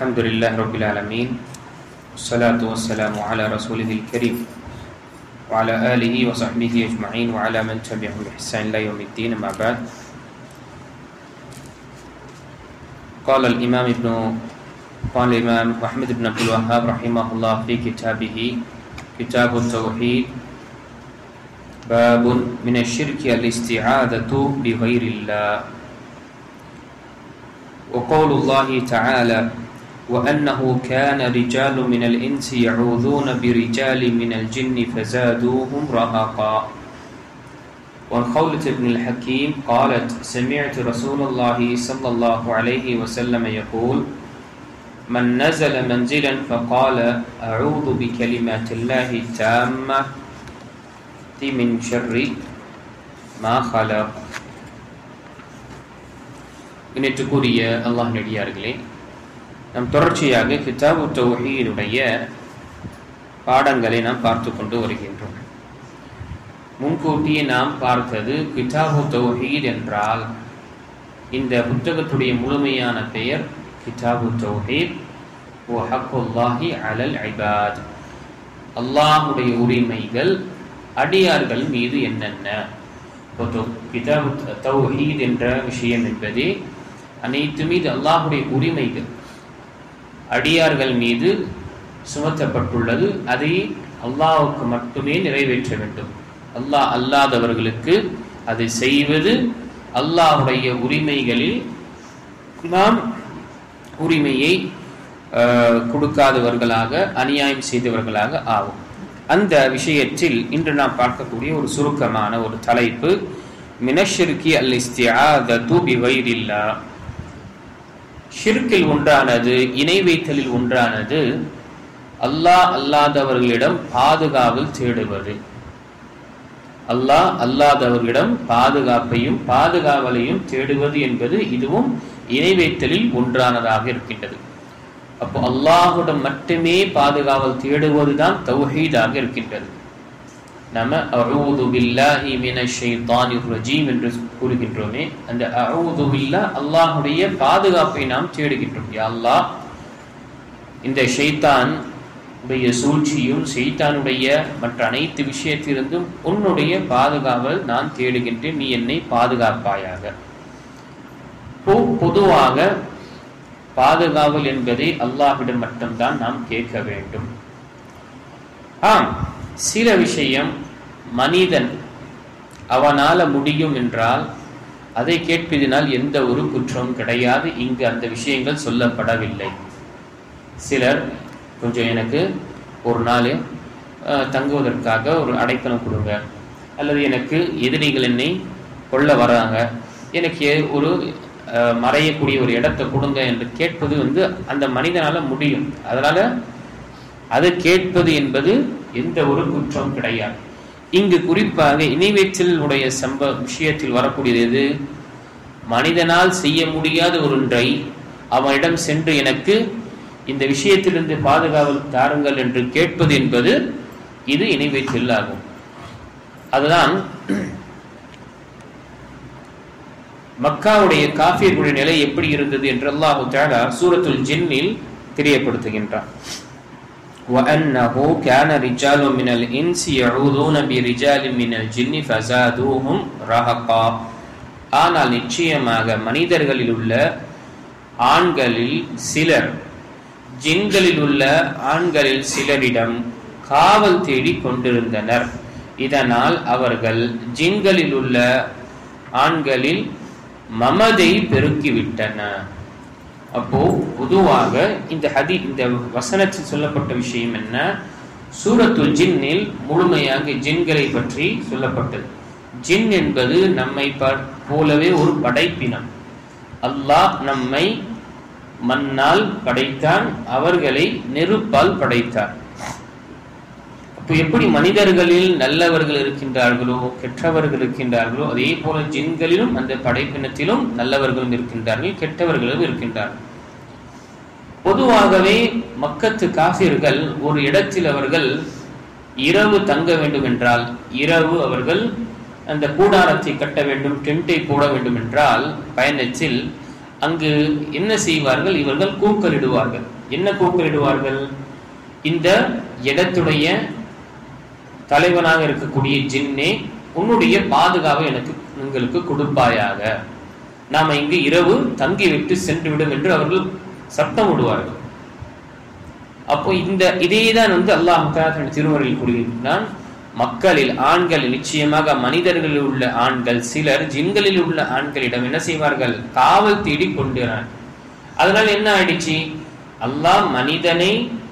الحمد لله رب العالمين والصلاة والسلام على رسوله الكريم وعلى آله وصحبه أجمعين وعلى من تبعهم بإحسان إلى يوم الدين. أما بعد، قال الإمام محمد بن عبد الوهاب رحمه الله في كتابه كتاب التوحيد: باب من الشرك الاستعاذة بغير الله. وقول الله تعالى: وأنه كان رجال من الإنس يعوذون برجال من الجن فزادوهم رهقا. وعن خولة بن الحكيم قالت: سمعت رسول الله صلى الله عليه وسلم يقول: من نزل منزلا فقال أعوذ بكلمات الله التامة من شر ما خلق. இணைத்துக்குரிய அல்லாஹ் நடிகார்களே, நாம் தொடர்ச்சியாக கிதாபு தௌஹீதுடைய பாடங்களை நாம் பார்த்து கொண்டு வருகின்றோம். முன்கூட்டியே நாம் பார்த்தது கிதாபு தௌஹீத் என்றால் இந்த புத்தகத்துடைய முழுமையான பெயர் கிதாபு தௌஹீத் வ ஹக்குல்லாஹி அலல் இபாத். அல்லாஹுடைய உரிமைகள் அடியார்கள் மீது என்னென்ன. கிதாபு தௌஹீத் என்ற விஷயம் என்பதே அனைத்து மீது அல்லாஹுடைய உரிமைகள் அடியார்கள் மீது சுமத்தப்பட்டுள்ளது. அதை அல்லாஹுக்கு மட்டுமே நிறைவேற்ற வேண்டும். அல்லாஹ் அல்லாதவர்களுக்கு அதை செய்வது அல்லாஹுடைய உரிமைகளில் நாம் உரிமையை கொடுக்காதவர்களாக, அநியாயம் செய்தவர்களாக ஆகும். அந்த விஷயத்தில் இன்று நாம் பார்க்கக்கூடிய ஒரு சுருக்கமான ஒரு தலைப்பு மினஷ்ஷிர்கி அல் இஸ்திஆதது பிகைரில்லாஹ். ஷிர்கில் ஒன்றானது, இணை வைத்தலில் ஒன்றானது அல்லாஹ் அல்லாதவர்களிடம் பாதுகாவல் தேடுவது. அல்லாஹ் அல்லாதவர்களிடம் பாதுகாப்பையும் பாதுகாவலையும் தேடுவது என்பது இதுவும் இணை வைத்தலில் ஒன்றானதாக இருக்கின்றது. அப்போ அல்லாஹுடன் மட்டுமே பாதுகாவல் தேடுவதுதான் தௌஹீதாக இருக்கின்றது. நம்ம அஊது பில்லாஹி மினஷ் ஷைத்தானிர் ரஜீம் என்று கூறுகின்றோமே, அந்த அஊது பில்லாஹ் அல்லாஹுடைய பாதுகாப்பை நாம் தேடுகின்றோம். யா அல்லாஹ், இந்த ஷைத்தான் உடைய சூழ்ச்சியும் ஷைத்தானுடைய மற்ற அனைத்து விஷயத்திலிருந்தும் உன்னுடைய பாதுகாவல் நான் தேடுகின்றேன், நீ என்னை பாதுகாப்பாயாக. பொதுவாக பாதுகாவல் என்பதை அல்லாஹ்விடம் மட்டும்தான் நாம் கேட்க வேண்டும். சில விஷயம் மனிதன் அவனால முடியும் என்றால் அதை கேட்பதினால் எந்த ஒரு குற்றமும் கிடையாது. இங்கு அந்த விஷயங்கள் சொல்லப்படவில்லை. சிலர் கொஞ்சம் எனக்கு ஒரு நாள் தங்குவதற்காக ஒரு அடைக்கலம் கொடுங்க, அல்லது எனக்கு எதிரிகள் என்னை கொள்ள வராங்க, எனக்கு ஒரு மறையக்கூடிய ஒரு இடத்தை கொடுங்க என்று கேட்பது அந்த மனிதனால முடியும். அதனால அதை கேட்பது என்பது எந்த ஒரு குற்றம் கிடையாது. இங்கு குறிப்பாக இணைவேற்றலுடைய விஷயத்தில் வரக்கூடியது மனிதனால் செய்ய முடியாத ஒன்றை அவனிடம் சென்று எனக்கு இந்த விஷயத்திலிருந்து பாதுகாவல் தாருங்கள் என்று கேட்பது என்பது இது இணைவேற்றல் ஆகும். அதுதான் மக்காவுடைய காஃபிர்களுடைய நிலை எப்படி இருந்தது என்று அல்லாஹ் தஆலா சூரத்துல் ஜின்னில் தெரியப்படுத்துகின்றார். وَأَنَّهُ كَانَ رِجَالٌ مِنَ الْإِنسِ يَعُوذُونَ بِرِجَالٍ مِنَ الْجِنِّ فَزَادُوهُمْ رَهَقًا. ஆனால் நிச்சயமாக மனிதர்களில் உள்ள ஆண்களில் சிலர் ஜின்களில் உள்ள ஆண்களில் சிலரிடம் காவல் தேடி கொண்டிருந்தனர். இதனால் அவர்கள் ஜின்களில் உள்ள ஆண்களில் மமதை பெருக்கிவிட்டன. அப்போ பொதுவாக இந்த வசனத்தில் சொல்லப்பட்ட விஷயம் என்ன? சூரத்துல் ஜின்னில் முழுமையாக ஜின்களை பற்றி சொல்லப்பட்டது. ஜின் என்பது நம்மை போலவே ஒரு படைப்பினம். அல்லாஹ் நம்மை மண்ணால் படைத்தான், அவர்களை நெருப்பால் படைத்தார். அப்போ எப்படி மனிதர்களில் நல்லவர்கள் இருக்கின்றார்களோ கெட்டவர்கள் இருக்கின்றார்களோ, அதே போல ஜின்களிலும் அந்த படைப்பினத்திலும் நல்லவர்களும் இருக்கின்றார்கள், கெட்டவர்களும் இருக்கின்றார்கள். பொதுவாகவே மக்கத்து காஃபிர்கள் ஒரு இடத்தில் அவர்கள் இரவு தங்க வேண்டும் என்றால், இரவு அவர்கள் அந்த கூடாரத்தை கட்ட வேண்டும், டென்ட்டை போட வேண்டும் என்றால் பயணத்தில் அங்கு என்ன செய்வார்கள்? இவர்கள் கூக்கலிடுவார்கள். என்ன கூக்கலிடுவார்கள்? இந்த இடத்துடைய தலைவனாக இருக்கக்கூடிய ஜின்னே, உன்னுடைய பாதுகாப்பை உங்களுக்கு கொடுப்பாயாக, நாம இங்கு இரவு தங்கிவிட்டு சென்று விடும் என்று அவர்கள் சத்தம் விடுவார்கள். அப்போ இதேதான் அல்லாஹ் தஆலா திருமறையில் கூறுகின்றான், மக்களில் ஆண்களில் நிச்சயமாக மனிதர்களில் உள்ள ஆண்கள் சிலர் ஜின்களில் உள்ள ஆண்களிடம் என்ன செய்வார்கள்? காவல் தேடி கொண்டார். அதனால என்ன ஆயிடுச்சு? அல்லாஹ் மனிதனை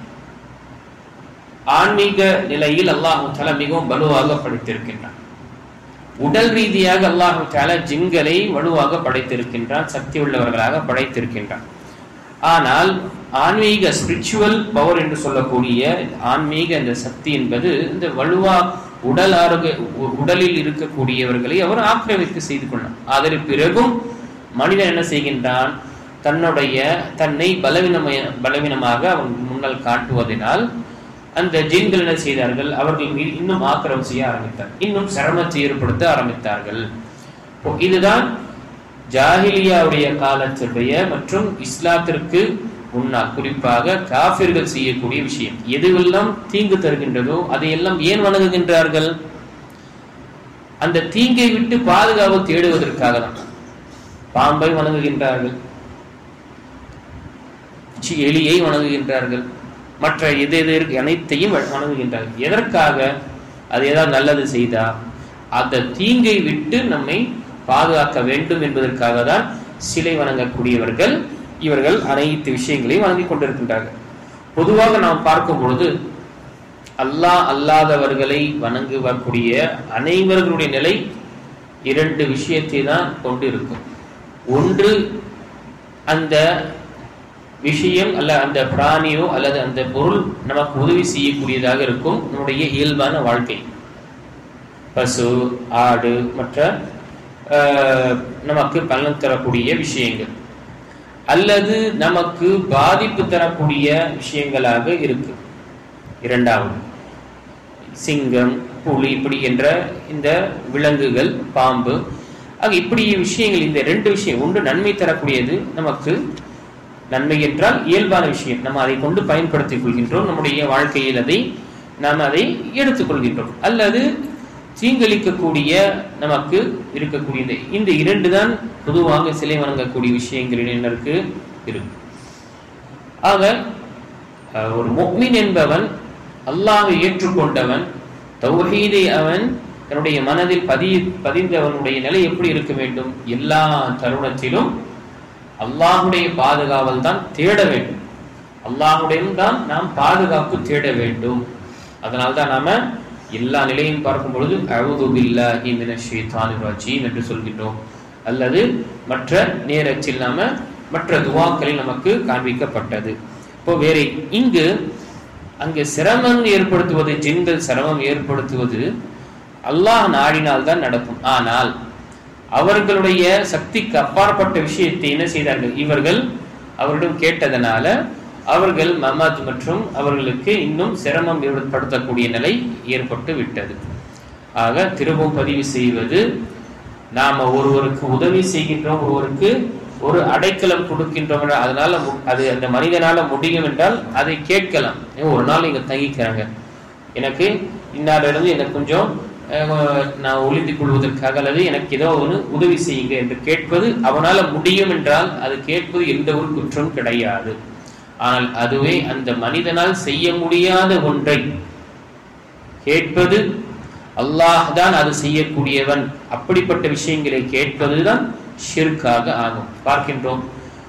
ஆன்மீக நிலையில் அல்லாஹ் தஆலா மிகவும் வலுவாக படைத்திருக்கின்றான். உடல் ரீதியாக அல்லாஹ் தஆலா ஜின்களை வலுவாக படைத்திருக்கின்றான், சக்தி உள்ளவர்களாக படைத்திருக்கின்றான். ஆனால் ஆன்மீக ஸ்பிரிச்சுவல் பவர் என்று சொல்லக்கூடிய ஆன்மீக இந்த சக்தி என்பது இந்த வலுவா உடலில் இருக்கக்கூடியவர்களை அவர் ஆக்கிரமிப்பு செய்து கொண்டார். அதற்கு பிறகும் மனிதன் என்ன செய்கின்றான்? தன்னை பலவீனமாக அவன் முன்னால் காட்டுவதனால் அந்த ஜின்கள் என்ன செய்தார்கள்? அவர்கள் மீது இன்னும் ஆக்கிரமம் செய்ய ஆரம்பித்தார்கள், இன்னும் சிரமத்தை ஏற்படுத்த ஆரம்பித்தார்கள். இதுதான் ஜாஹிலியாவுடைய காலத்துடைய மற்றும் இஸ்லாத்திற்கு முன்னால் குறிப்பாக காஃபிர்கள் செய்யக்கூடிய விஷயம். எதுவெல்லாம் தீங்கு தருகின்றதோ அதையெல்லாம் ஏன் வணங்குகின்றார்கள்? அந்த தீங்கை விட்டு பாதுகாப்பு தேடுவதற்காக தான். பாம்பை வணங்குகின்றார்கள், எலியை வணங்குகின்றார்கள், மற்ற அனைத்தையும் வணங்குகின்றார்கள். எதற்காக? அது ஏதாவது நல்லது செய்தா அந்த தீங்கை விட்டு நம்மை பாதுகாக்க வேண்டும் என்பதற்காக தான் சிலை வணங்கக்கூடியவர்கள் இவர்கள் அனைத்து விஷயங்களையும் வணங்கிக் கொண்டிருக்கின்றார்கள். பொதுவாக நாம் பார்க்கும் பொழுது அல்லாஹ் அல்லாதவர்களை வணங்கக்கூடிய அனைவர்களுடைய நிலை இரண்டு விஷயத்தை தான் கொண்டு இருக்கும். ஒன்று, அந்த விஷயம் அல்ல அந்த பிராணியோ அல்லது அந்த பொருள் நமக்கு உதவி செய்யக்கூடியதாக இருக்கும். நம்முடைய இயல்பான வாழ்க்கை, பசு, ஆடு, மற்ற நமக்கு பலன் தரக்கூடிய விஷயங்கள், அல்லது நமக்கு பாதிப்பு தரக்கூடிய விஷயங்களாக இருக்கு. இரண்டாவது, சிங்கம், புலி இப்படி என்ற இந்த விலங்குகள், பாம்பு, இப்படி விஷயங்கள். இந்த ரெண்டு விஷயம், ஒன்று நன்மை தரக்கூடியது, நமக்கு நன்மை என்றால் இயல்பான விஷயம், நம்ம அதை கொண்டு பயன்படுத்திக் கொள்கின்றோம், நம்முடைய வாழ்க்கையில் நாம் அதை எடுத்துக்கொள்கின்றோம். அல்லது தீங்களிக்கக்கூடிய நமக்கு இருக்கக்கூடிய இந்த இரண்டு தான் பொதுவாக சிலை வணங்கக்கூடிய விஷயங்களில் இருக்கு. ஆக ஒரு முஃமின் என்பவன், அல்லாஹ்வை ஏற்றுக்கொண்டவன், தௌஹீதை அவன் தன்னுடைய மனதில் பதிந்தவனுடைய நிலை எப்படி இருக்க வேண்டும்? எல்லா தருணத்திலும் அல்லாஹுடைய பாதுகாவல் தான் தேட வேண்டும், அல்லாஹுடையும் தான் நாம் பாதுகாப்பு தேட வேண்டும். அதனால்தான் நாம எல்லா நிலையும் பார்க்கும் பொழுது அஊது பில்லாஹி மினஷ் ஷைத்தானிர் ரஜீம் என்று சொல்கின்றோம். அல்லது மற்ற நேரத்தில் நாம மற்ற துஆக்களில் நமக்கு காண்பிக்கப்பட்டது. இப்போ வேற அங்கு சிரமம் ஏற்படுத்துவது, ஜின்கள் சிரமம் ஏற்படுத்துவது அல்லாஹ் நாடினால் தான் நடக்கும். ஆனால் அவர்களுடைய சக்திக்கு அப்பாற்பட்ட விஷயத்தை என்ன செய்தார்கள்? இவர்கள் அவரிடம் கேட்டதனால அவர்கள் மமத் மற்றும் அவர்களுக்கு இன்னும் சிரமம் ஏற்படுத்தக்கூடிய நிலை ஏற்பட்டு விட்டது. ஆக திரும்பவும் பதிவு செய்வது, நாம ஒருவருக்கு உதவி செய்கின்றோம், ஒருவருக்கு ஒரு அடைக்கலம் கொடுக்கின்றோம், அதனால அது அந்த மனிதனால முடியும் என்றால் அதை கேட்கலாம். ஒரு நாள் இங்க தங்கிக்கிறாங்க, எனக்கு இன்னாரிலிருந்து எனக்கு கொஞ்சம் நான் ஒளிந்து கொள்வதற்காக அல்லது எனக்கு ஏதோ ஒரு உதவி செய்யுங்க என்று கேட்பது அவனால முடியும் என்றால் அது கேட்பது எந்த ஒரு குற்றம் கிடையாது. ஆனால் அதுவே அந்த மனிதனால் செய்ய முடியாத ஒன்றை கேட்பது, அல்லாஹ் தான் அது செய்யக்கூடியவன், அப்படிப்பட்ட விஷயங்களை கேட்பதுதான் ஷிர்காக ஆகும். பார்க்கின்றோம்,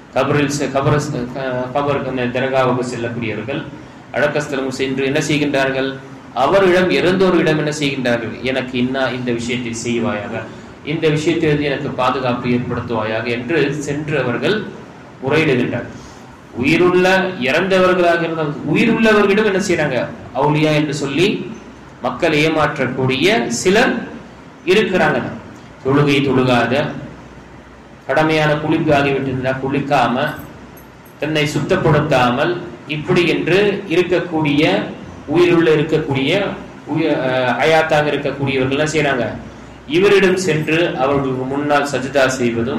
கபருக்கு தர்காவுக்கு செல்லக்கூடியவர்கள் அடக்கஸ்தலம் சென்று என்ன செய்கின்றார்கள்? அவரிடம் இறந்தோரிடம் என்ன செய்கின்றார்கள்? எனக்கு இந்த விஷயத்தை செய்வாயாக, இந்த விஷயத்திலிருந்து எனக்கு பாதுகாப்பு ஏற்படுத்துவாயாக என்று சென்று அவர்கள் முறையிடுகின்றார்கள். இறந்தவர்களாக இருந்தால் உயிருள்ளவர்களிடம் என்ன செய்யறாங்க? அவுலியா என்று சொல்லி மக்களை ஏமாற்றக்கூடிய சிலர் இருக்கிறாங்க. தொழுகாத, கடமையான குளிப்பு ஆகிவிட்டிருந்தா குளிக்காம, தன்னை சுத்தப்படுத்தாமல் இப்படி என்று இருக்கக்கூடிய உயிருள்ள இருக்கக்கூடிய அயாத்தாக இருக்கக்கூடியவர்கள் என்ன செய்யறாங்க? இவரிடம் சென்று அவர்களுக்கு முன்னால் சஜ்தா செய்வதும்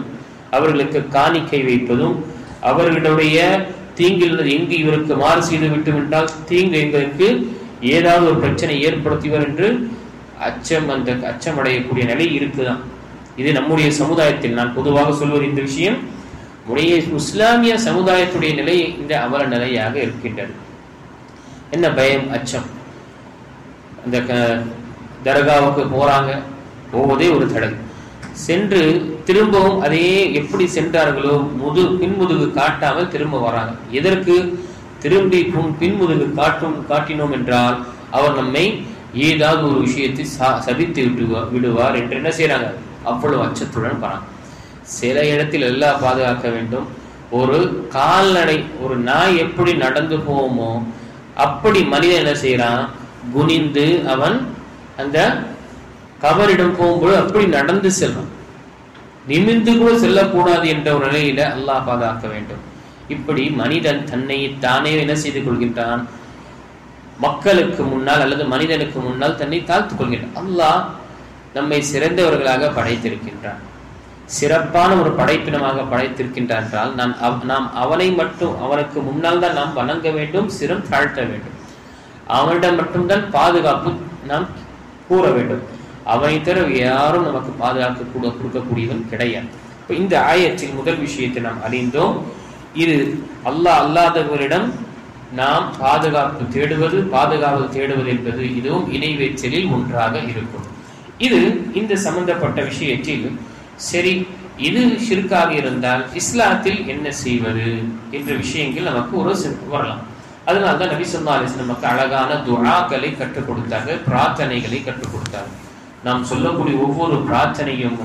அவர்களுக்கு காணிக்கை வைப்பதும், அவர்களுடைய தீங்கில் எங்கு இவருக்கு மாறு செய்து விட்டு விட்டால் தீங்கு எங்களுக்கு ஏதாவது ஒரு பிரச்சனை ஏற்படுத்துவர் என்று அச்சமடையக்கூடிய நிலை இருக்குதான். இது நம்முடைய சமுதாயத்தில் நான் பொதுவாக சொல்வது இந்த விஷயம் இஸ்லாமிய சமுதாயத்துடைய நிலை இந்த அவல நிலையாக இருக்கின்றது. என்ன பயம், அச்சம். அந்த தர்காவுக்கு போறாங்க, போவதே ஒரு தடவை, சென்று திரும்பவும் அதே எப்படி சென்றார்களோ பின்முதுகு காட்டாமல் திரும்ப வராங்க. எதற்கு திரும்பி பின்முதுகு காட்டினோம் என்றால் அவர் நம்மை ஏதாவது ஒரு விஷயத்தை சபித்து விடுவார் என்று என்ன செய்யறாங்க, அவ்வளவு அச்சத்துடன் போறாங்க. சில இடத்தில் எல்லாம் பாதுகாக்க வேண்டும். ஒரு கால்நடை, ஒரு நாய் எப்படி நடந்து போவோமோ அப்படி மனிதன் என்ன செய்யறான், குனிந்து அவன் அந்த கபரிடம் போகும்போது அப்படி நடந்து செல்வான். நிமிர்ந்து கூட செல்லக்கூடாது என்ற ஒரு நிலையில அல்லாஹ் பாதுகாக்க வேண்டும். இப்படி மனிதன் தன்னை தானே என்ன செய்து கொள்கின்றான், மக்களுக்கு முன்னால் அல்லது மனிதனுக்கு முன்னால் தன்னை தாழ்த்துக் கொள்கின்றான். அல்லாஹ் நம்மை சிறந்தவர்களாக படைத்திருக்கின்றான், சிறப்பான ஒரு படைப்பினமாக படைத்திருக்கின்றான் என்றால் நாம் அவனை மட்டும், அவனுக்கு முன்னால் தான் நாம் வணங்க வேண்டும், சிரம் தாழ்த்த வேண்டும். அவனிடம் மட்டும்தான் பாதுகாப்பு நாம் கூற வேண்டும். அவனை தவிர யாரும் நமக்கு பாதுகாக்க கொடுக்கக்கூடியவன் கிடையாது. இப்ப இந்த ஆயத்தில் முதல் விஷயத்தை நாம் அறிந்தோம். இது அல்லாஹ் அல்லாதவரிடம் நாம் பாதுகாப்பு தேடுவது என்பது இதுவும் இணை வைத்தலில் ஒன்றாக இருக்கும். இது இந்த சம்பந்தப்பட்ட விஷயத்தில் சரி, இது ஷிர்காக இருந்தால் இஸ்லாத்தில் என்ன செய்வது என்ற விஷயங்கள் நமக்கு ஒரு வரலாம். அதனால்தான் நபி ஸல்லல்லாஹு அலைஹி வஸல்லம் நமக்கு அழகான துஆக்களை கற்றுக் கொடுத்தார்கள், பிரார்த்தனைகளை கற்றுக் கொடுத்தார்கள். நாம் சொல்லக்கூடிய ஒவ்வொரு பிரார்த்தனையும்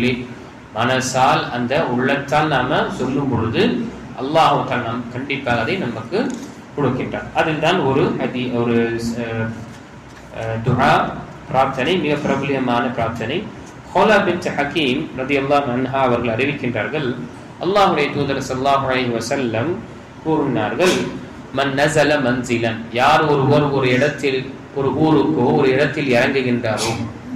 மனசால் அந்த உள்ளத்தால் நாம சொல்லும் பொழுது அல்லாஹ் நாம் கண்டிப்பாக அதை நமக்கு கொடுக்கின்றார். அதில் தான் ஒரு துஆ பிரார்த்தனை, மிக பிரபலியமான பிரார்த்தனை. ஹோலா பின்த் ஹக்கீம் ரலியல்லாஹு அன்ஹா அவர்கள் அறிவிக்கின்றார்கள், அல்லாஹ்வுடைய தூதர் ஸல்லல்லாஹு அலைஹி வஸல்லம் கூறினார்கள், மன் நஸல மன்சிலன், யார் ஒருவர் ஒரு இடத்தில், ஒரு ஊருக்கோ ஒரு இடத்தில் இறங்குகின்றாரோ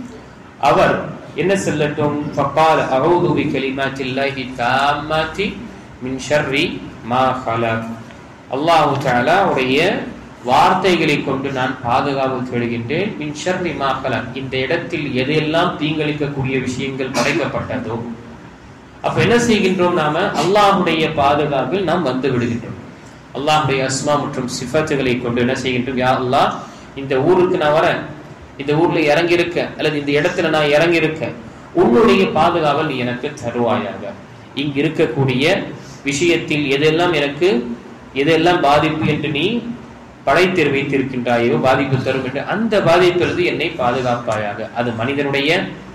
அவர் என்ன சொல்லட்டும், ஃபகால அஊது பிகலிமாத்தில்லாஹி தாம்மத்தி மின் ஷர்ரி மா ஹலக், அல்லாஹ் தஆலா உடைய வார்த்தைகளை கொண்டு நான் பாதுகாப்பு தேடுகின்றேன், மின் ஷர்ரி மா ஹலக், இந்த இடத்தில் எதெல்லாம் தீங்களிக்கக்கூடிய விஷயங்கள் படைக்கப்பட்டதோ. அப்ப என்ன செய்கின்றோம், நாம அல்லாஹ்வுடைய பாதுகாப்பில் நாம் வந்து விடுகின்றோம். அல்லாஹ்வுடைய அஸ்மா மற்றும் சிஃபத்துகளை கொண்டு என்ன செய்கின்றோம், யா அல்லாஹ் இந்த ஊருக்கு நான் வரேன், இந்த ஊர்ல இறங்கி இருக்க அல்லது இந்த இடத்துல நான் இறங்கி இருக்க, உன்னுடைய பாதுகாவல் நீ எனக்கு தருவாயாக. இங்கு இருக்கக்கூடிய விஷயத்தில் எதெல்லாம் பாதிப்பு என்று நீ படைத்து வைத்திருக்கின்றாயோ, பாதிப்பு தரும் என்று அந்த பாதிப்பிலிருந்து என்னை பாதுகாப்பாயாக. அது மனிதனுடைய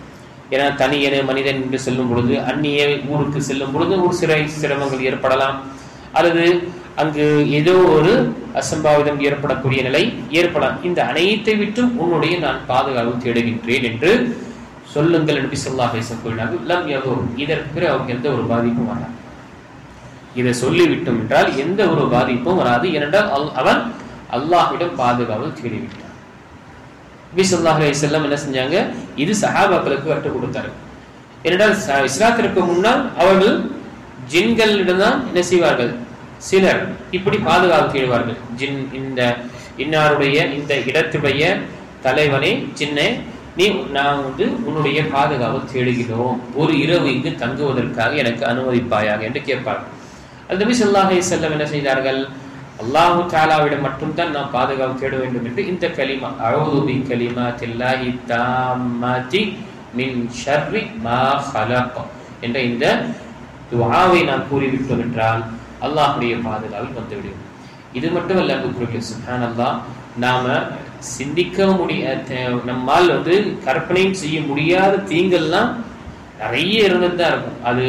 தனியன மனிதன் என்று செல்லும் பொழுது, அந்நிய ஊருக்கு செல்லும் பொழுது ஒரு சிரமங்கள் ஏற்படலாம், அல்லது அங்கு ஏதோ ஒரு அசம்பாவிதம் ஏற்படக்கூடிய நிலை ஏற்படலாம். இந்த அனைத்தை விட்டும் உன்னுடைய நான் பாதுகாப்பு தேடுகின்றேன் என்று சொல்லுங்கள் நபி ஸல்லல்லாஹு அலைஹி வஸல்லம் கூறினார்கள். லம் யதுர், இதற்கு அவருக்கு எந்த ஒரு பாதிப்பும் வராது. இதை சொல்லிவிட்டோம் என்றால் எந்த ஒரு பாதிப்பும் வராது. ஏனென்றால் அவன் அல்லாஹ்விடம் பாதுகாப்பு தேடிவிட்டான். நபி ஸல்லல்லாஹு அலைஹி வஸல்லம் என்ன செஞ்சாங்க, இது சஹாபாக்களுக்கு கற்றுக் கொடுத்தார்கள். ஏனென்றால் இஸ்லாத்திற்கு முன்னால் அவர்கள் ஜின்களிடம் தான் என்ன செய்வார்கள், சிலர் இப்படி பாதுகாப்பு தேடுவார்கள். ஜின், இந்த இன்னாருடைய இந்த இடத்துடைய தலைவனே ஜின்னே, நான் உன்னுடைய பாதுகாப்பு தேடுகிறோம், ஒரு இரவு இங்கு தங்குவதற்காக எனக்கு அனுமதிப்பாயாக என்று கேட்பார்கள். அது நபி ஸல்லல்லாஹு அலைஹி வஸல்லம் என்ன செய்தார்கள், அல்லாஹ் தஆலாவிடம் மட்டும்தான் நாம் பாதுகாப்பு தேட வேண்டும் என்று இந்த கலிமா அஊது பி கலிமாத்தில்லாஹி தாம்மத்தி மின் ஷர்ரி மா ஹலக் என்ற இந்த துஆவை நாம் கூறிவிட்டோம் என்றால் அல்லாஹ்வுடைய பாதுகாவல் வந்துவிடும். இது மட்டுமல்ல, சுப்ஹானல்லாஹ், நாம சிந்திக்க நம்மால் கற்பனையும் செய்ய முடியாத தீங்கள்லாம் நிறைய இருந்துதான் இருக்கும். அது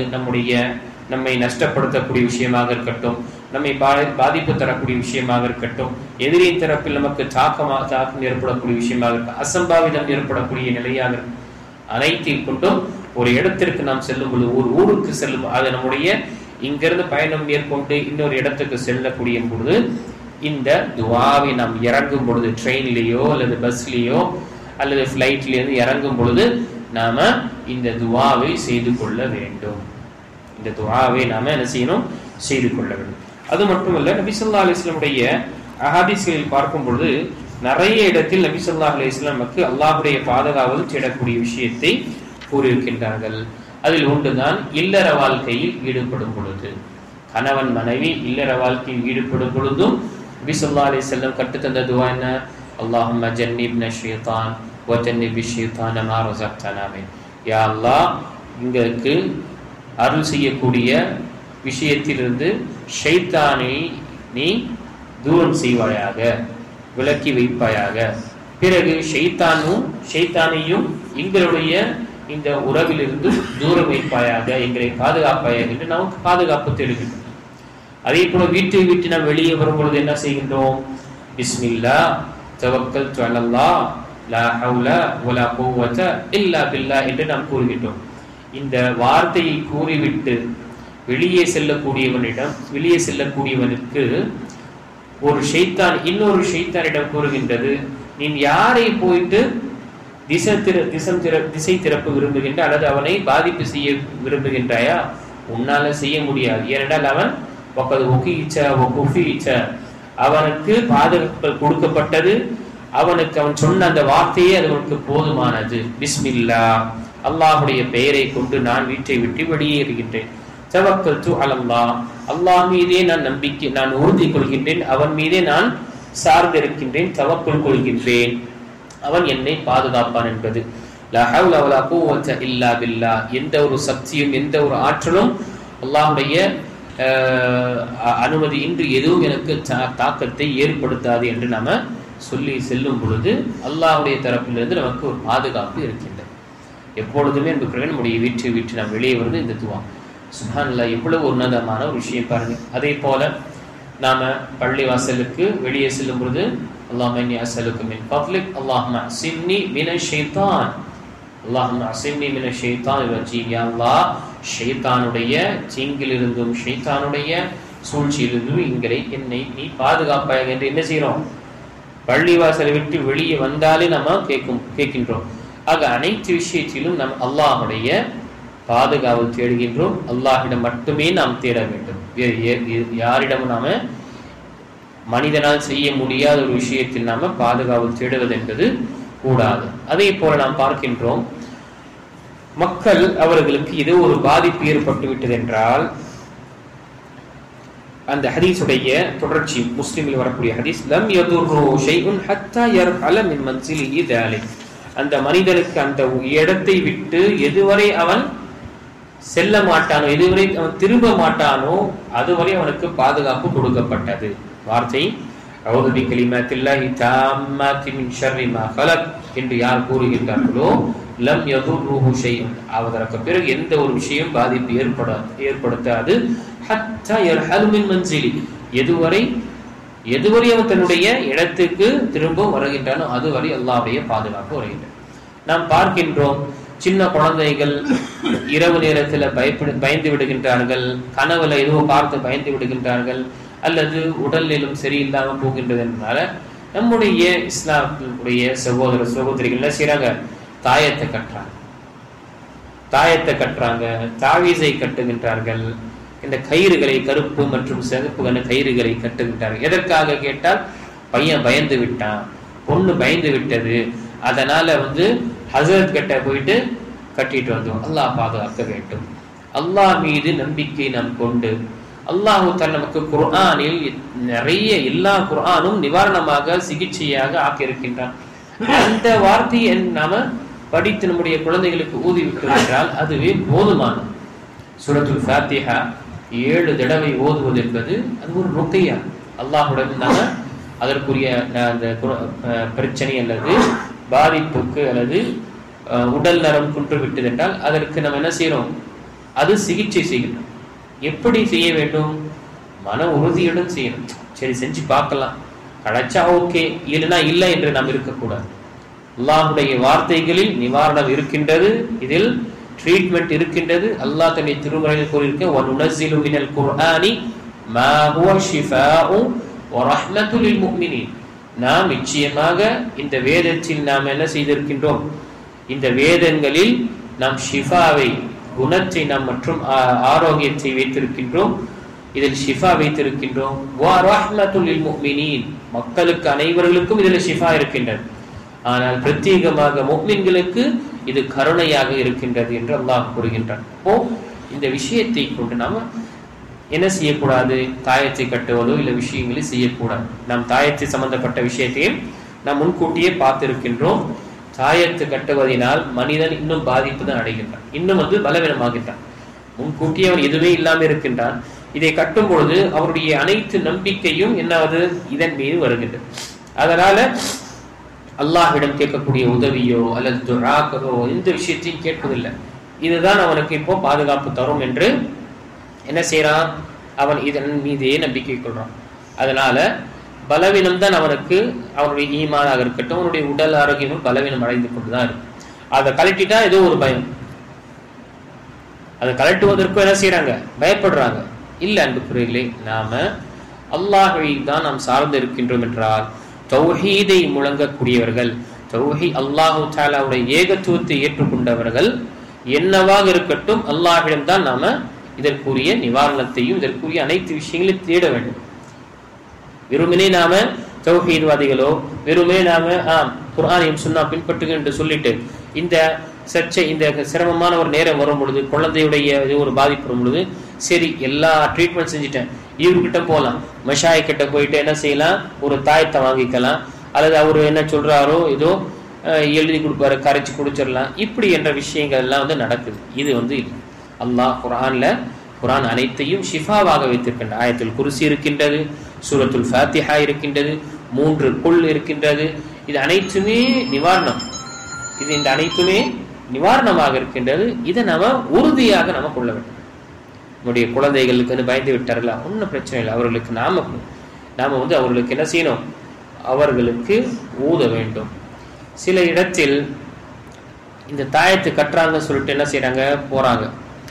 நம்மை நஷ்டப்படுத்தக்கூடிய விஷயமாக இருக்கட்டும், நம்மை பாதிப்பு தரக்கூடிய விஷயமாக இருக்கட்டும், எதிரின் தரப்பில் நமக்கு தாக்கம் ஏற்படக்கூடிய விஷயமாக இருக்கும், அசம்பாவிதம் ஏற்படக்கூடிய நிலையாக இருக்கும். அனைத்தையும் கொண்டும் ஒரு இடத்திற்கு நாம் செல்லும் பொழுது, ஒரு ஊருக்கு செல்லும், அது நம்முடைய இங்கிருந்து பயணம் மேற்கொண்டு இன்னொரு இடத்துக்கு செல்லக்கூடிய பொழுது இந்த துஆவை நாம் இறங்கும் பொழுது, ட்ரெயின்லேயோ அல்லது பஸ்லேயோ அல்லது ஃப்ளைட்லேருந்து இறங்கும் பொழுது நாம இந்த துஆவை செய்து கொள்ள வேண்டும். இந்த துஆவை நாம என்ன செய்யணும், செய்து கொள்ள வேண்டும். அது மட்டுமல்ல, நபி ஸல்லல்லாஹு அலைஹி வஸல்லமுடைய அஹாதீஸ்களில் பார்க்கும் பொழுது நிறைய இடத்தில் நபி ஸல்லல்லாஹு அலைஹி வஸல்லம் நமக்கு அல்லாஹ்வுடைய பாதுகாவல் தேடக்கூடிய விஷயத்தை கூறியிருக்கின்றார்கள். அதில் ஒன்றுதான் இல்லற வாழ்க்கையில் ஈடுபடும் பொழுது, கணவன் மனைவி இல்லற வாழ்க்கையில் ஈடுபடும் பொழுதும் நபி ஸல்லல்லாஹு அலைஹி வஸல்லம் கற்றுத்தந்த துஆ என்ன? அல்லாஹும்ம ஜன்னிப்ன ஷைத்தான் வ ஜன்னிபி ஷைத்தான மா ரஸக்தனா மின். யா அல்லாஹ், எங்களுக்கு அருள் செய்யக்கூடிய விஷயத்திலிருந்து ஷைத்தானை நீ தூரம் செய்வாயாக, விலக்கி வைப்பாயாக. பிறகு ஷைத்தானையும் எங்களுடைய இந்த உறவிலிருந்து தூரம் வைப்பாயாக, எங்களை பாதுகாப்பாயாக என்று நமக்கு பாதுகாப்பு தேடுகின்றோம். அதே போல வீட்டை விட்டு நாம் வெளியே வரும்பொழுது என்ன செய்கின்றோம்? பிஸ்மில்லா தவக்கல்து அலல்லாஹ் லா ஹவுல வலா குவத இல்லா பில்லாஹ் என்று நாம் கூறுகின்றோம். இந்த வார்த்தையை கூறிவிட்டு வெளியே செல்லக்கூடியவனுக்கு ஒரு ஷைத்தான் இன்னொரு ஷைத்தானிடம் கூறுகின்றது, நீ யாரை போயிட்டு திசை திறப்பு விரும்புகின்ற அல்லது அவனை பாதிப்பு செய்ய விரும்புகின்றாயா? உன்னால செய்ய முடியாது. ஏனென்றால் அவன் அவனுக்கு பாதுகாப்பு கொடுக்கப்பட்டது, அவனுக்கு அவன் சொன்ன அந்த வார்த்தையே அது அவனுக்கு போதுமானது. பிஸ்மில்லா, அல்லாஹுடைய பெயரை கொண்டு நான் வீட்டை விட்டு வெளியேறுகின்றேன். தவக்கல்து அலல்லாஹ், அல்லாஹ் மீதே நான் உறுதி கொள்கின்றேன், அவன் மீதே நான் சார்ந்திருக்கின்றேன், தவக்குள் கொள்கின்றேன், அவன் என்னை பாதுகாப்பான் என்பது. லா ஹவுல வலா குவத இல்லா பில்லாஹ், எந்த ஒரு சக்தியும் எந்த ஒரு ஆற்றலும் அல்லாஹ்வுடைய அனுமதி இன்றி எதுவும் எனக்கு தாக்கத்தை ஏற்படுத்தாது என்று நாம சொல்லி செல்லும் பொழுது அல்லாஹ்வுடைய தரப்பிலிருந்து நமக்கு ஒரு பாதுகாப்பு இருக்கின்றது. எப்பொழுதுமே நம்முடைய வீட்டை விட்டு நாம் வெளியே வருது இந்த துவா. சுப்ஹானல்லாஹ், எவ்வளவு உன்னதமான ஒரு விஷயம் பாருங்க. அதே போல நாம பள்ளி வாசலுக்கு வெளியே செல்லும் பொழுது அல்லாஹும்ம இன்னி அஸ்அலுக மின் ஃபத்லிக் அல்லாஹும்ம அஸிம்னி மினஷ் ஷைத்தான் அல்லாஹும்ம அஸிம்னி மினஷ் ஷைத்தானிர் ரஜீம். யா அல்லாஹ், ஷைத்தானுடைய தீங்கிலிருந்தும் ஷைத்தானுடைய சூழ்ச்சியிலிருந்தும் என்னை நீ பாதுகாப்பாயாக என்று என்ன செய்யறோம்? பள்ளி வாசலை விட்டு வெளியே வந்தாலே நம்ம கேட்கின்றோம். ஆக அனைத்து விஷயத்திலும் நாம் அல்லாஹுடைய பாதுகாவல் தேடுகின்றோம். அல்லாஹிடம் மட்டுமே நாம் தேட வேண்டும். யாரிடமும் நாம மனிதனால் செய்ய முடியாத ஒரு விஷயத்தில் நாம பாதுகாவல் தேடுவது என்பது கூடாது. அதே போல நாம் பார்க்கின்றோம், மக்கள் அவர்களுக்கு ஏதோ ஒரு பாதிப்பு ஏற்பட்டு விட்டது என்றால் அந்த ஹதீஸுடைய தொடர்ச்சி முஸ்லிமில் வரக்கூடிய ஹதீஸ், லம் யதுர்ரு ஷைஉன் ஹத்தா யர்ஹல மின் மன்சிலிஹி தாலிக். அந்த மனிதனுக்கு அந்த இடத்தை விட்டு எதுவரை அவன் செல்ல மாட்டானோ, எதுவரை அவன் திரும்ப மாட்டானோ அதுவரை அவனுக்கு பாதுகாப்பு கொடுக்கப்பட்டது. வார்த்தை அஊது பிகலிமாத்தில்லாஹி தாம்மாத்தி மின் ஷர்ரி மா ஹலக் என்று யார் கூறுகின்றார்களோ லம் யதுர்ருஹு ஷைஉன், அதற்கு பிறகு எந்த ஒரு விஷயம் பாதிப்பு ஏற்படுத்தாது. ஹத்தா யர்ஹல் மின் மன்சிலி, எதுவரை அவன் தன்னுடைய இடத்துக்கு திரும்ப வருகின்றானோ அதுவரை அல்லாஹ்வுடைய பாதுகாப்பு வருகின்றது. நாம் பார்க்கின்றோம், சின்ன குழந்தைகள் இரவு நேரத்தில் பயந்து விடுகின்றார்கள், கனவுல எதுவோ பார்த்து பயந்து விடுகின்றார்கள், அல்லது உடல்நிலும் சரியில்லாமல் போகின்றது என்பதால நம்முடைய இஸ்லாமுடைய சகோதர சகோதரிகள் என்ன செய்யறாங்க? தாயத்தை கட்டுறாங்க, தாவீஸை கட்டுகின்றார்கள், இந்த கயிறுகளை கருப்பு மற்றும் சிவப்பு கயிறுகளை கட்டுகின்றார்கள். எதற்காக கேட்டால், பையன் பயந்து விட்டான், பொண்ணு பயந்து விட்டது, அதனால ஹசரத் கிட்ட போயிட்டு கட்டிட்டு வந்தோம். அல்லாஹ் பாதுகாக்க வேண்டும். அல்லாஹ் மீது நம்பிக்கை நாம் கொண்டு, அல்லாஹ் நமக்கு குர்ஆனில் நிறைய எல்லா குர்ஆனும் நிவாரணமாக சிகிச்சையாக ஆக்கியிருக்கின்றான். அந்த வார்த்தையை நாம படித்து நம்முடைய குழந்தைகளுக்கு ஊதி விட்டோம் என்றால் அதுவே போதுமானது. சூரத்துல் ஃபாத்திஹா 7 தடவை ஓதுவது என்பது அது ஒரு ருக்கையா. அல்லாஹுடன் நாம அதற்குரிய அந்த பிரச்சனை அல்லது பாதிப்புக்கு அல்லது உடல் நலம் குன்று விட்டது என்றால் அதற்கு நம்ம என்ன செய்யறோம்? அது சிகிச்சை செய்கின்றோம். எப்படி செய்ய வேண்டும்? மன உறுதியுடன் செய்யணும். சரி, செஞ்சு பார்க்கலாம், கிடைச்சா ஓகே, இல்லைன்னா இல்லை என்று நாம் இருக்கக்கூடாது. அல்லாஹுடைய வார்த்தைகளில் நிவாரணம் இருக்கின்றது, இதில் ட்ரீட்மெண்ட் இருக்கின்றது. அல்லாஹ் தன்னுடைய திருமறையில் கூறியிருக்க, வனுனஸ்ஸிலு மினல் குர்ஆனி மா ஹுவ ஷிஃபாஉ வ ரஹ்மத்துல் லில் முஃமினீன். நாம் நிச்சயமாக இந்த வேதத்தில் நாம் என்ன செய்திருக்கின்றோம்? இந்த வேதங்களில் நாம் ஷிஃபாவை, குணத்தை நாம் மற்றும் ஆரோக்கியத்தை வைத்திருக்கின்றோம், இதில் ஷிஃபா வைத்திருக்கின்றோம். மக்களுக்கு அனைவர்களுக்கும் இதில் ஷிஃபா இருக்கின்றது. ஆனால் பிரத்யேகமாக முஃமின்களுக்கு இது கருணையாக இருக்கின்றது என்று அல்லாஹ் கூறுகின்றான். அப்போ இந்த விஷயத்தை கொண்டு நாம என்ன செய்யக்கூடாது? தாயத்தை கட்டுவதோ இல்லை விஷயங்களை செய்யக்கூடாது. நாம் தாயத்தை சம்பந்தப்பட்ட விஷயத்தையும் நாம் முன்கூட்டியே பார்த்திருக்கின்றோம். தாயத்து கட்டுவதனால் மனிதன் இன்னும் பாதிப்பு தான் அடைகின்றான், இன்னும் பலவீனமாகின்றான். முன்கூட்டியே அவன் எதுவுமே இல்லாமல் இருக்கின்றான். இதை கட்டும் பொழுது அவருடைய அனைத்து நம்பிக்கையும் என்னாவது இதன் மீது வருகின்றது. அதனால அல்லாஹ்விடம் கேட்கக்கூடிய உதவியோ அல்லது துஆக்களோ எந்த விஷயத்தையும் கேட்பதில்லை. இதுதான் அவனுக்கு இப்போ பாதுகாப்பு தரும் என்று என்ன செய்யறான்? அவன் இதன் மீதே நம்பிக்கை கொள்றான். அதனால பலவீனம் தான் அவனுக்கு, அவனுடைய ஈமானாக இருக்கட்டும், அவனுடைய உடல் ஆரோக்கியமும் பலவீனம் அடைந்து கொண்டுதான் இருக்கு. அதை கழட்டிட்டா ஏதோ ஒரு பயம், அதை கழட்டுவதற்கும் என்ன செய்யறாங்க? பயப்படுறாங்க. இல்ல அன்புக்குரியவர்களே, நாம அல்லாஹ்வை தான் நாம் சார்ந்து இருக்கின்றோம் என்றால் தௌஹீதை முழங்கக்கூடியவர்கள், அல்லாஹு தஆலாவுடைய ஏகத்துவத்தை ஏற்றுக்கொண்டவர்கள் என்னவாக இருக்கட்டும், அல்லாஹ்விடம் தான் நாம இதற்குரிய நிவாரணத்தையும் இதற்குரிய அனைத்து விஷயங்களையும் தேட வேண்டும். வெறுமனே நாம தௌஹீத்வாதிகளோ வெறுமே நாம குர்ஆனையும் சுன்னா பின்பற்றுங்க என்று சொல்லிட்டு இந்த சர்ச்சை, இந்த சிரமமான ஒரு நேரம் வரும் பொழுது, குழந்தையுடைய ஒரு பாதிப்பு வரும் பொழுது, சரி எல்லா ட்ரீட்மெண்ட் செஞ்சுட்டேன், இவர்கிட்ட போகலாம், மஷாய் கிட்ட போயிட்டு என்ன செய்யலாம்? ஒரு தாயத்தை வாங்கிக்கலாம், அல்லது அவரு என்ன சொல்றாரோ ஏதோ எழுதி கொடுப்பாரு, கரைச்சி குடிச்சிடலாம். இப்படி என்ற விஷயங்கள் எல்லாம் நடக்குது. இது இல்லை. அல்லாஹ் குர்ஆன் அனைத்தையும் ஷிஃபாவாக வைத்திருக்கின்ற ஆயத்துல் குர்சி இருக்கின்றது, சூரத்துல் ஃபாத்திஹா இருக்கின்றது, 3 குல் இருக்கின்றது. இது அனைத்துமே நிவாரணம். இந்த அனைத்துமே நிவாரணமாக இருக்கின்றது. இதை நாம உறுதியாக நாம கொள்ள வேண்டும். நம்முடைய குழந்தைகளுக்கு பயந்து விட்டார்களா? ஒன்றும் பிரச்சனை இல்லை. அவர்களுக்கு நாம அவர்களுக்கு என்ன செய்யணும்? அவர்களுக்கு ஊத வேண்டும். சில இடத்தில் இந்த தாயத்து கட்டுறாங்க சொல்லிட்டு என்ன செய்யறாங்க? போறாங்க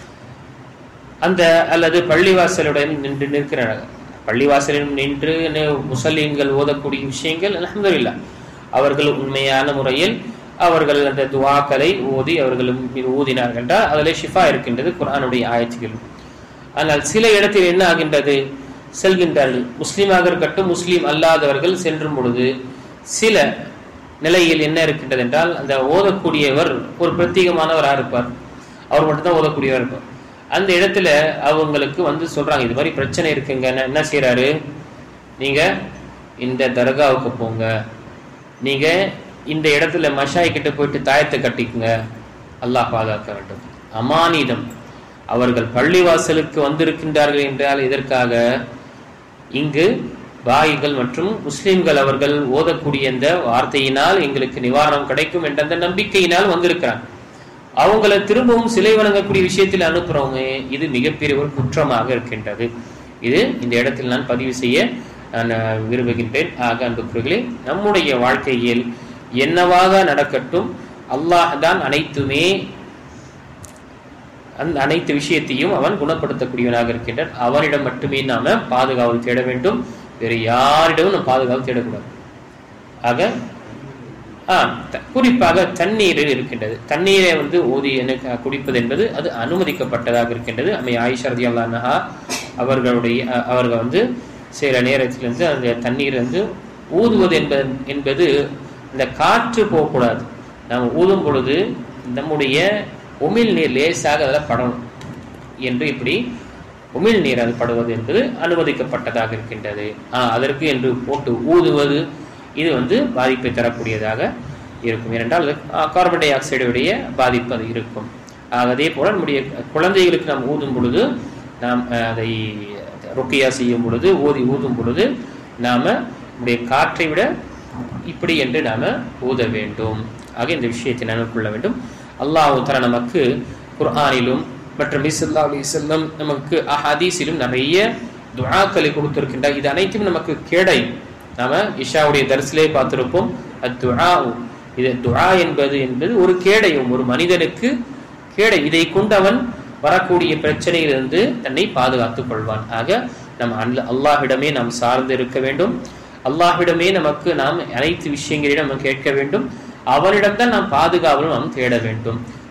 அல்லது பள்ளிவாசலுடன் நின்று நிற்கிறாங்க. பள்ளிவாசலில் நின்று முஸ்லிம்கள் ஓதக்கூடிய விஷயங்கள் அல்ஹம்துலில்லாஹ் அவர்கள் உண்மையான முறையில் அவர்கள் அந்த துஆக்களை ஓதி அவர்கள் ஊதினார்கள் என்றால் அதிலே ஷிஃபா இருக்கின்றது குர்ஆனுடைய ஆயத்துகள். ஆனால் சில இடத்தில் என்ன ஆகின்றது? செல்கின்றார்கள், முஸ்லீமாக இருக்கட்டும் முஸ்லீம் அல்லாதவர்கள் சென்றும் பொழுது சில நிலையில் என்ன இருக்கின்றது என்றால், அந்த ஓதக்கூடியவர் ஒரு பிரத்யேகமானவராக இருப்பார், அவர் மட்டும்தான் ஓதக்கூடியவர் இருப்பார். அந்த இடத்துல அவங்களுக்கு சொல்றாங்க, இது மாதிரி பிரச்சனை இருக்குங்க. என்ன செய்யறாரு? நீங்க இந்த தர்காவுக்கு போங்க, நீங்க இந்த இடத்துல மஷாய் கிட்ட போயிட்டு தாயத்தை கட்டிக்குங்க, அல்லாஹ் பாதுகாக்க வேண்டும். அமானிதம். அவர்கள் பள்ளிவாசலுக்கு வந்திருக்கின்றார்கள் என்றால் இதற்காக இங்கு பாயிகள் மற்றும் முஸ்லிம்கள் அவர்கள் ஓதக்கூடிய இந்த வார்த்தையினால் எங்களுக்கு நிவாரணம் கிடைக்கும் என்ற அந்த நம்பிக்கையினால் வந்திருக்கிறாங்க. அவங்களை திரும்பவும் சிலை வணங்கக்கூடிய விஷயத்தில் அனுப்புறவங்க, இது மிகப்பெரிய ஒரு குற்றமாக இருக்கின்றது. இது இந்த இடத்தில் நான் பதிவு செய்ய நான் விரும்புகின்றேன். ஆக அன்புக்குரியவர்களே, நம்முடைய வாழ்க்கையில் என்னவாக நடக்கட்டும், அல்லாஹ் தான் அனைத்து விஷயத்தையும் அவன் குணப்படுத்தக்கூடியவனாக இருக்கின்றான். அவனிடம் மட்டுமே நாம பாதுகாவல் தேட வேண்டும், வேறு யாரிடமும் நம்ம பாதுகாவல் தேடக்கூடாது. ஆக குறிப்பாக தண்ணீர் இருக்கின்றது. தண்ணீரை ஓதி குடிப்பது என்பது அது அனுமதிக்கப்பட்டதாக இருக்கின்றது. அம்மை ஆயிஷா ரலியல்லாஹு அன்ஹா அவர்கள் சில நேரத்திலிருந்து அந்த தண்ணீர் ஊதுவது என்பது இந்த காற்று போகக்கூடாது. நாம் ஊதும் பொழுது நம்முடைய உமிழ் நீர் லேசாக அதில் படணும் என்று இப்படி உமிழ் நீர் அது படுவது என்பது அனுமதிக்கப்பட்டதாக இருக்கின்றது. அதற்கு என்று போட்டு ஊதுவது இது பாதிப்பை தரக்கூடியதாக இருக்கும். ஏனென்றால் கார்பன் டை ஆக்சைடுடைய பாதிப்பு அது இருக்கும். அதே போல நம்முடைய குழந்தைகளுக்கு நாம் ஊதும் பொழுது, நாம் அதை ருக்கியா செய்யும் பொழுது ஊதும் பொழுது நாம நம்முடைய காற்றை விட இப்படி என்று நாம ஊத வேண்டும். ஆக இந்த விஷயத்தை நாம் கொள்ள வேண்டும். அல்லாஹ் தஆலா நமக்கு குர்ஆனிலும் மற்றும் ஸல்லல்லாஹு அலைஹி வஸல்லம் நமக்கு ஹதீஸிலும் நிறைய துஆக்களை கொடுத்திருக்கின்றார். இது அனைத்தும் நமக்கு கேடை. நாம இஷாவுடைய தர்ஸிலே பார்த்திருப்போம். அத்துஆ, இது துஆ என்பது ஒரு கேடயம், ஒரு மனிதனுக்கு கேடை. இதை கொண்டு அவன் வரக்கூடிய பிரச்சனையிலிருந்து தன்னை பாதுகாத்துக் கொள்வான். ஆக நம் அல்லாஹ்விடமே நாம் சார்ந்து இருக்க வேண்டும். அல்லாஹ்விடமே நமக்கு நாம் அனைத்து விஷயங்களிடம் நாம் கேட்க வேண்டும். அவனிடம்தான் நாம் பாதுகாவலும் நாம் தேட வேண்டும்.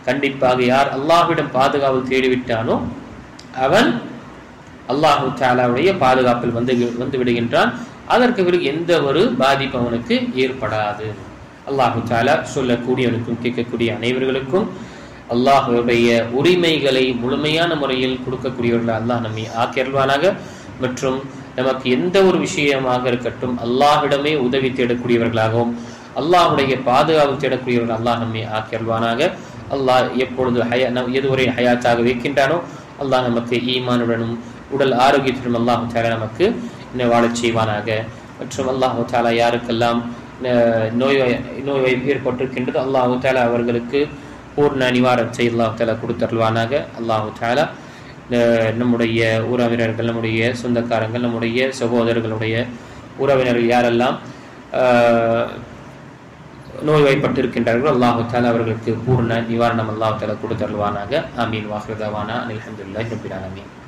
கண்டிப்பாக யார் அல்லாஹ்விடம் பாதுகாவல் தேடிவிட்டானோ அவன் அல்லாஹு தஆலாவுடைய பாதுகாப்பில் வந்து விடுகின்றான். அதற்கு பிறகு எந்த ஒரு பாதிப்பு அவனுக்கு ஏற்படாது. அல்லாஹு தஆலா சொல்லக்கூடியவனுக்கும் கேட்கக்கூடிய அனைவர்களுக்கும் அல்லாஹ்வுடைய உரிமைகளை முழுமையான முறையில் கொடுக்கக்கூடியவர்கள் அல்லாஹ் நம்மை ஆக்கியருள்வானாக. மற்றும் நமக்கு எந்த ஒரு விஷயமாக இருக்கட்டும் அல்லாஹ்விடமே உதவி தேடக்கூடியவர்களாகவும் அல்லாஹ்வுடைய பாதுகாப்பு தேடக்கூடியவர்கள் அல்லாஹ் நம்மை ஆக்கியருள்வானாக. அல்லாஹ் எப்பொழுது எதுவரை ஹயாத்தாக வைக்கின்றானோ அல்லாஹ் நமக்கு ஈமானுடனும் உடல் ஆரோக்கியத்துடன் அல்லாஹு தஆலா நமக்கு வாழச் செய்வானாக. மற்றும் அல்லாஹு தஆலா யாருக்கெல்லாம் நோய் ஏற்பட்டிருக்கின்றது அல்லாஹு தஆலா அவர்களுக்கு பூர்ண நிவாரணம் செய்து அல்லாஹு தஆலா கொடுத்தருள்வானாக. அல்லாஹு தஆலா நம்முடைய உறவினர்கள், நம்முடைய சொந்தக்காரங்கள், நம்முடைய சகோதரர்களுடைய உறவினர்கள் யாரெல்லாம் நோய்வாய்ப்பட்டிருக்கின்றார்கள் அல்லாஹு தஆலா அவர்களுக்கு பூர்ண நிவாரணம் அல்லாஹு தஆலா கொடுத்தருள்வானாக. ஆமீன். வாஹிரு தஅவானா அல்ஹம்துலில்லாஹி ரப்பில் ஆலமீன்.